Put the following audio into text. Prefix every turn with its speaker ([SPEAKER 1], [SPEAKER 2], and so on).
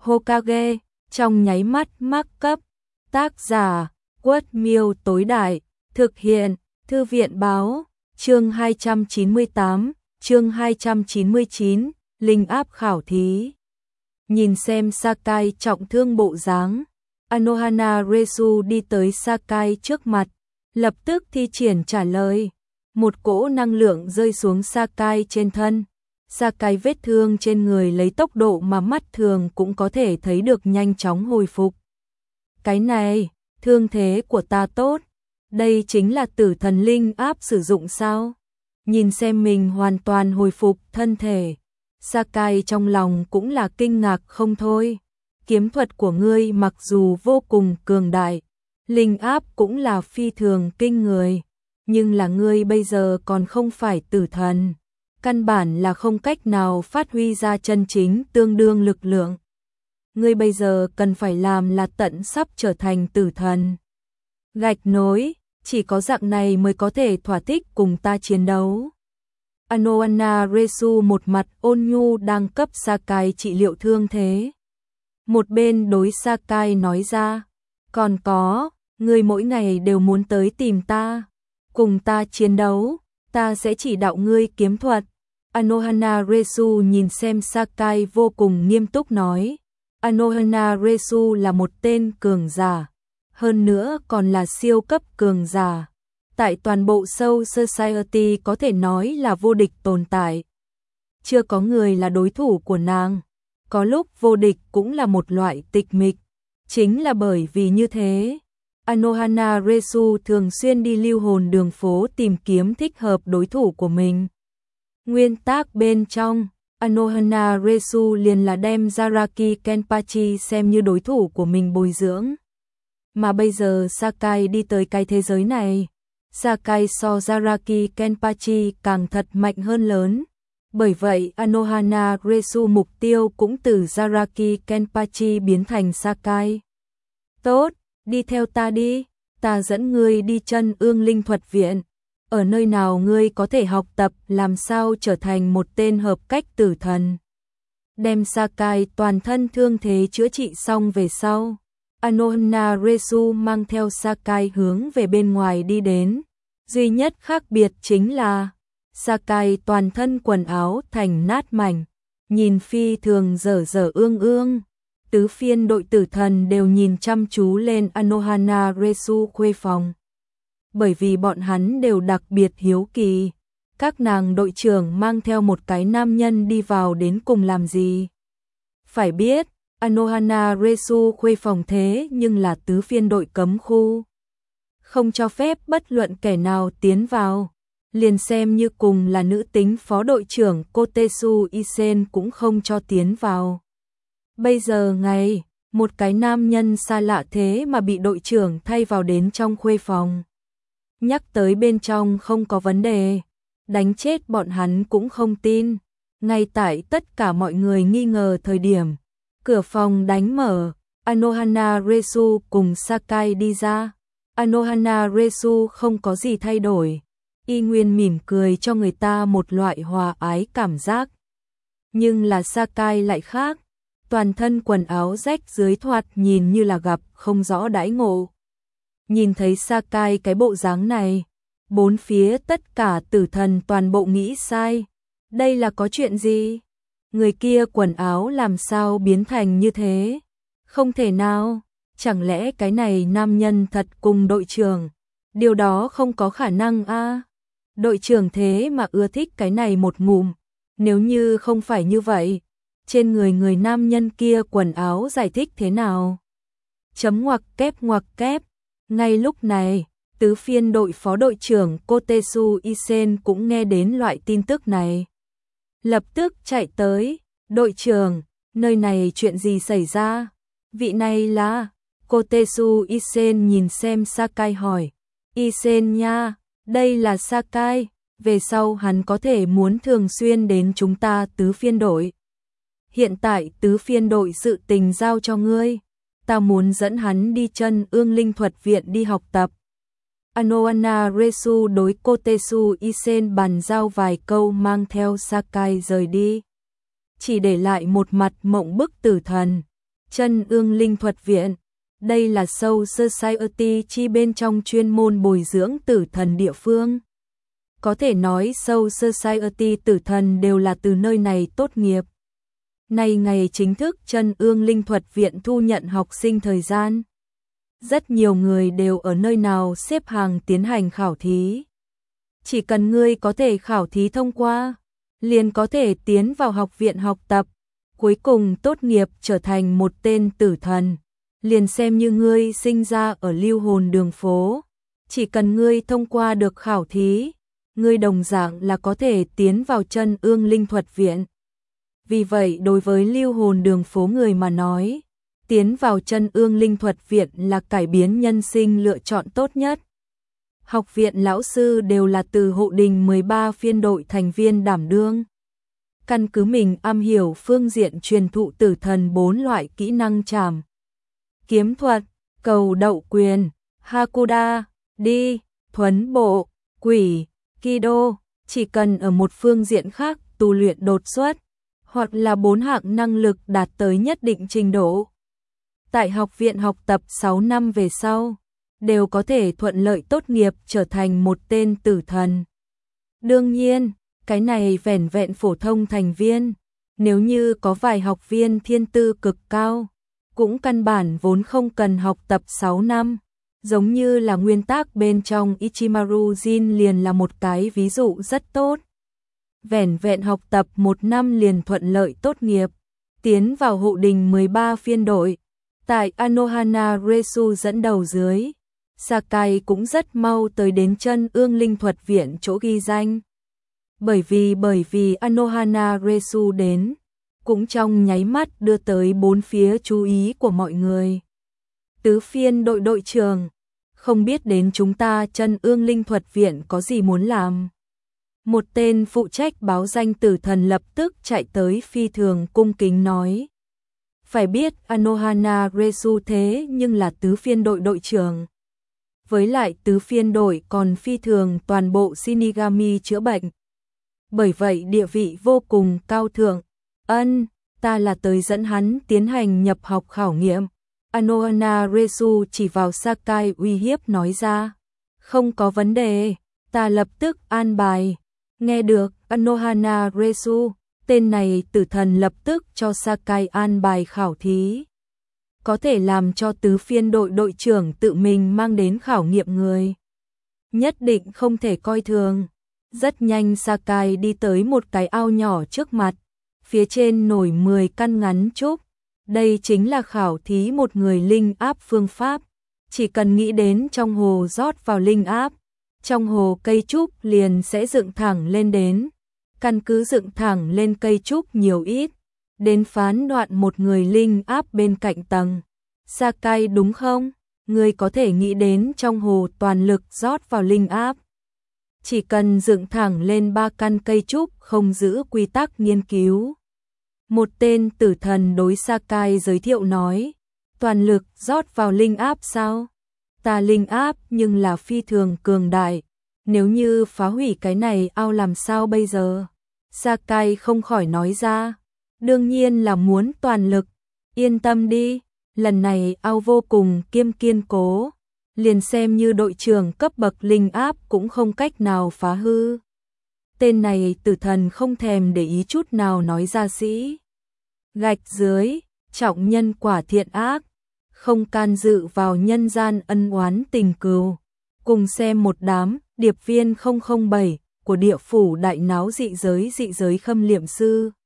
[SPEAKER 1] Hokage, trong nháy mắt mắc cấp. Tác giả, Quất Miêu tối đại, thực hiện, Thư viện báo, chương 298, chương 299, linh áp khảo thí. Nhìn xem Sakai trọng thương bộ dáng, Anohana Resu đi tới Sakai trước mặt, lập tức thi triển trả lời. Một cỗ năng lượng rơi xuống Sakai trên thân. Sakai vết thương trên người lấy tốc độ mà mắt thường cũng có thể thấy được nhanh chóng hồi phục. Cái này, thương thế của ta tốt. Đây chính là tử thần linh áp sử dụng sao? Nhìn xem mình hoàn toàn hồi phục thân thể. Sakai trong lòng cũng là kinh ngạc không thôi. Kiếm thuật của ngươi mặc dù vô cùng cường đại, linh áp cũng là phi thường kinh người, nhưng là ngươi bây giờ còn không phải tử thần, căn bản là không cách nào phát huy ra chân chính tương đương lực lượng. Ngươi bây giờ cần phải làm là tận sắp trở thành tử thần. Gạch nối, chỉ có dạng này mới có thể thỏa thích cùng ta chiến đấu. Anohana Resu một mặt ôn nhu đang cấp Sakai trị liệu thương thế. Một bên đối Sakai nói ra, còn có, ngươi mỗi ngày đều muốn tới tìm ta, cùng ta chiến đấu, ta sẽ chỉ đạo ngươi kiếm thuật. Anohana Resu nhìn xem Sakai vô cùng nghiêm túc nói. Anohana Resu là một tên cường giả, hơn nữa còn là siêu cấp cường giả. Tại toàn bộ Soul Society có thể nói là vô địch tồn tại. Chưa có người là đối thủ của nàng. Có lúc vô địch cũng là một loại tịch mịch. Chính là bởi vì như thế, Anohana Resu thường xuyên đi lưu hồn đường phố tìm kiếm thích hợp đối thủ của mình. Nguyên tắc bên trong, Anohana Resu liền là đem Zaraki Kenpachi xem như đối thủ của mình bồi dưỡng. Mà bây giờ Sakai đi tới cái thế giới này, Sakai so Zaraki Kenpachi càng thật mạnh hơn lớn. Bởi vậy Anohana Resu mục tiêu cũng từ Zaraki Kenpachi biến thành Sakai. Tốt, đi theo ta đi, ta dẫn ngươi đi chân ương linh thuật viện. Ở nơi nào ngươi có thể học tập làm sao trở thành một tên hợp cách tử thần. Đem Sakai toàn thân thương thế chữa trị xong về sau, Anohana Resu mang theo Sakai hướng về bên ngoài đi đến. Duy nhất khác biệt chính là Sakai toàn thân quần áo thành nát mảnh, nhìn phi thường dở dở ương ương. Tứ phiên đội tử thần đều nhìn chăm chú lên Anohana Resu khuê phòng. Bởi vì bọn hắn đều đặc biệt hiếu kỳ, các nàng đội trưởng mang theo một cái nam nhân đi vào đến cùng làm gì. Phải biết, Anohana Resu khuê phòng thế nhưng là tứ phiên đội cấm khu. Không cho phép bất luận kẻ nào tiến vào. Liền xem như cùng là nữ tính phó đội trưởng Kotetsu Isen cũng không cho tiến vào. Bây giờ một cái nam nhân xa lạ thế mà bị đội trưởng thay vào đến trong khuê phòng. Nhắc tới bên trong không có vấn đề, đánh chết bọn hắn cũng không tin. Ngay tại tất cả mọi người nghi ngờ thời điểm, cửa phòng đánh mở, Anohana Resu cùng Sakai đi ra. Anohana Resu không có gì thay đổi, y nguyên mỉm cười cho người ta một loại hòa ái cảm giác. Nhưng là Sakai lại khác, toàn thân quần áo rách dưới thoạt nhìn như là gặp không rõ đãi ngộ. Nhìn thấy Sakai cái bộ dáng này, bốn phía tất cả tử thần toàn bộ nghĩ sai. Đây là có chuyện gì? Người kia quần áo làm sao biến thành như thế? Không thể nào, chẳng lẽ cái này nam nhân thật cùng đội trưởng? Điều đó không có khả năng a. Đội trưởng thế mà ưa thích cái này một ngụm. Nếu như không phải như vậy, trên người nam nhân kia quần áo giải thích thế nào? Chấm ngoặc kép. Ngay lúc này, tứ phiên đội phó đội trưởng Kotetsu Isen cũng nghe đến loại tin tức này. Lập tức chạy tới, đội trưởng, nơi này chuyện gì xảy ra? Vị này là... Kotetsu Isen nhìn xem Sakai hỏi. Isen nha, đây là Sakai, về sau hắn có thể muốn thường xuyên đến chúng ta tứ phiên đội. Hiện tại tứ phiên đội sự tình giao cho ngươi, ta muốn dẫn hắn đi chân ương linh thuật viện đi học tập. Anohana Resu đối Kotetsu Isen bàn giao vài câu mang theo Sakai rời đi. Chỉ để lại một mặt mộng bức tử thần. Chân Ương Linh Thuật Viện. Đây là Soul Society chi bên trong chuyên môn bồi dưỡng tử thần địa phương. Có thể nói Soul Society tử thần đều là từ nơi này tốt nghiệp. Nay ngày chính thức Chân Ương Linh Thuật Viện thu nhận học sinh thời gian. Rất nhiều người đều ở nơi nào xếp hàng tiến hành khảo thí. Chỉ cần ngươi có thể khảo thí thông qua, liền có thể tiến vào học viện học tập, cuối cùng tốt nghiệp trở thành một tên tử thần. Liền xem như ngươi sinh ra ở Lưu Hồn Đường phố, chỉ cần ngươi thông qua được khảo thí, ngươi đồng dạng là có thể tiến vào Chân Ương Linh Thuật Viện. Vì vậy đối với Lưu Hồn Đường phố người mà nói, tiến vào Chân Ương Linh Thuật Viện là cải biến nhân sinh lựa chọn tốt nhất. Học viện lão sư đều là từ hộ đình 13 phiên đội thành viên đảm đương. Căn cứ mình am hiểu phương diện truyền thụ tử thần 4 loại kỹ năng trảm, kiếm thuật, cầu đậu quyền, Hakuda, đi, thuấn bộ, quỷ, Kido, chỉ cần ở một phương diện khác tu luyện đột xuất, hoặc là 4 hạng năng lực đạt tới nhất định trình độ. Tại học viện học tập 6 năm về sau, đều có thể thuận lợi tốt nghiệp trở thành một tên tử thần. Đương nhiên, cái này vẻn vẹn phổ thông thành viên, nếu như có vài học viên thiên tư cực cao, cũng căn bản vốn không cần học tập 6 năm, giống như là nguyên tắc bên trong Ichimaru Jin liền là một cái ví dụ rất tốt. Vẻn vẹn học tập 1 năm liền thuận lợi tốt nghiệp, tiến vào hộ đình 13 phiên đội, tại Anohana Resu dẫn đầu dưới. Sakai cũng rất mau tới đến Chân Ương Linh Thuật Viện chỗ ghi danh. Bởi vì Anohana Resu đến, cũng trong nháy mắt đưa tới 4 phía chú ý của mọi người. Tứ phiên đội đội trưởng, không biết đến chúng ta Chân Ương Linh Thuật Viện có gì muốn làm. Một tên phụ trách báo danh tử thần lập tức chạy tới phi thường cung kính nói. Phải biết Anohana Resu thế nhưng là tứ phiên đội đội trưởng. Với lại tứ phiên đội còn phi thường toàn bộ Shinigami chữa bệnh. Bởi vậy địa vị vô cùng cao thượng. Ta là tới dẫn hắn tiến hành nhập học khảo nghiệm. Anohana Resu chỉ vào Sakai uy hiếp nói ra. Không có vấn đề, ta lập tức an bài. Nghe được Anohana Resu, tên này tử thần lập tức cho Sakai an bài khảo thí. Có thể làm cho tứ phiên đội đội trưởng tự mình mang đến khảo nghiệm người. Nhất định không thể coi thường. Rất nhanh Sakai đi tới một cái ao nhỏ trước mặt. Phía trên nổi 10 căn ngắn trúc. Đây chính là khảo thí một người linh áp phương pháp. Chỉ cần nghĩ đến trong hồ rót vào linh áp, trong hồ cây trúc liền sẽ dựng thẳng lên đến. Căn cứ dựng thẳng lên cây trúc nhiều ít, đến phán đoạn một người linh áp bên cạnh tầng. Sakai đúng không? Người có thể nghĩ đến trong hồ toàn lực rót vào linh áp. Chỉ cần dựng thẳng lên 3 căn cây trúc không giữ quy tắc nghiên cứu. Một tên tử thần đối Sakai giới thiệu nói, toàn lực rót vào linh áp sao? Ta linh áp nhưng là phi thường cường đại, nếu như phá hủy cái này ao làm sao bây giờ? Sakai không khỏi nói ra, đương nhiên là muốn toàn lực, yên tâm đi, lần này ao vô cùng kiên cố, liền xem như đội trưởng cấp bậc linh áp cũng không cách nào phá hư. Tên này tử thần không thèm để ý chút nào nói ra sĩ. Gạch dưới, trọng nhân quả thiện ác, không can dự vào nhân gian ân oán tình cừu. Cùng xem một đám điệp viên 007 của địa phủ đại náo dị giới khâm liệm sư.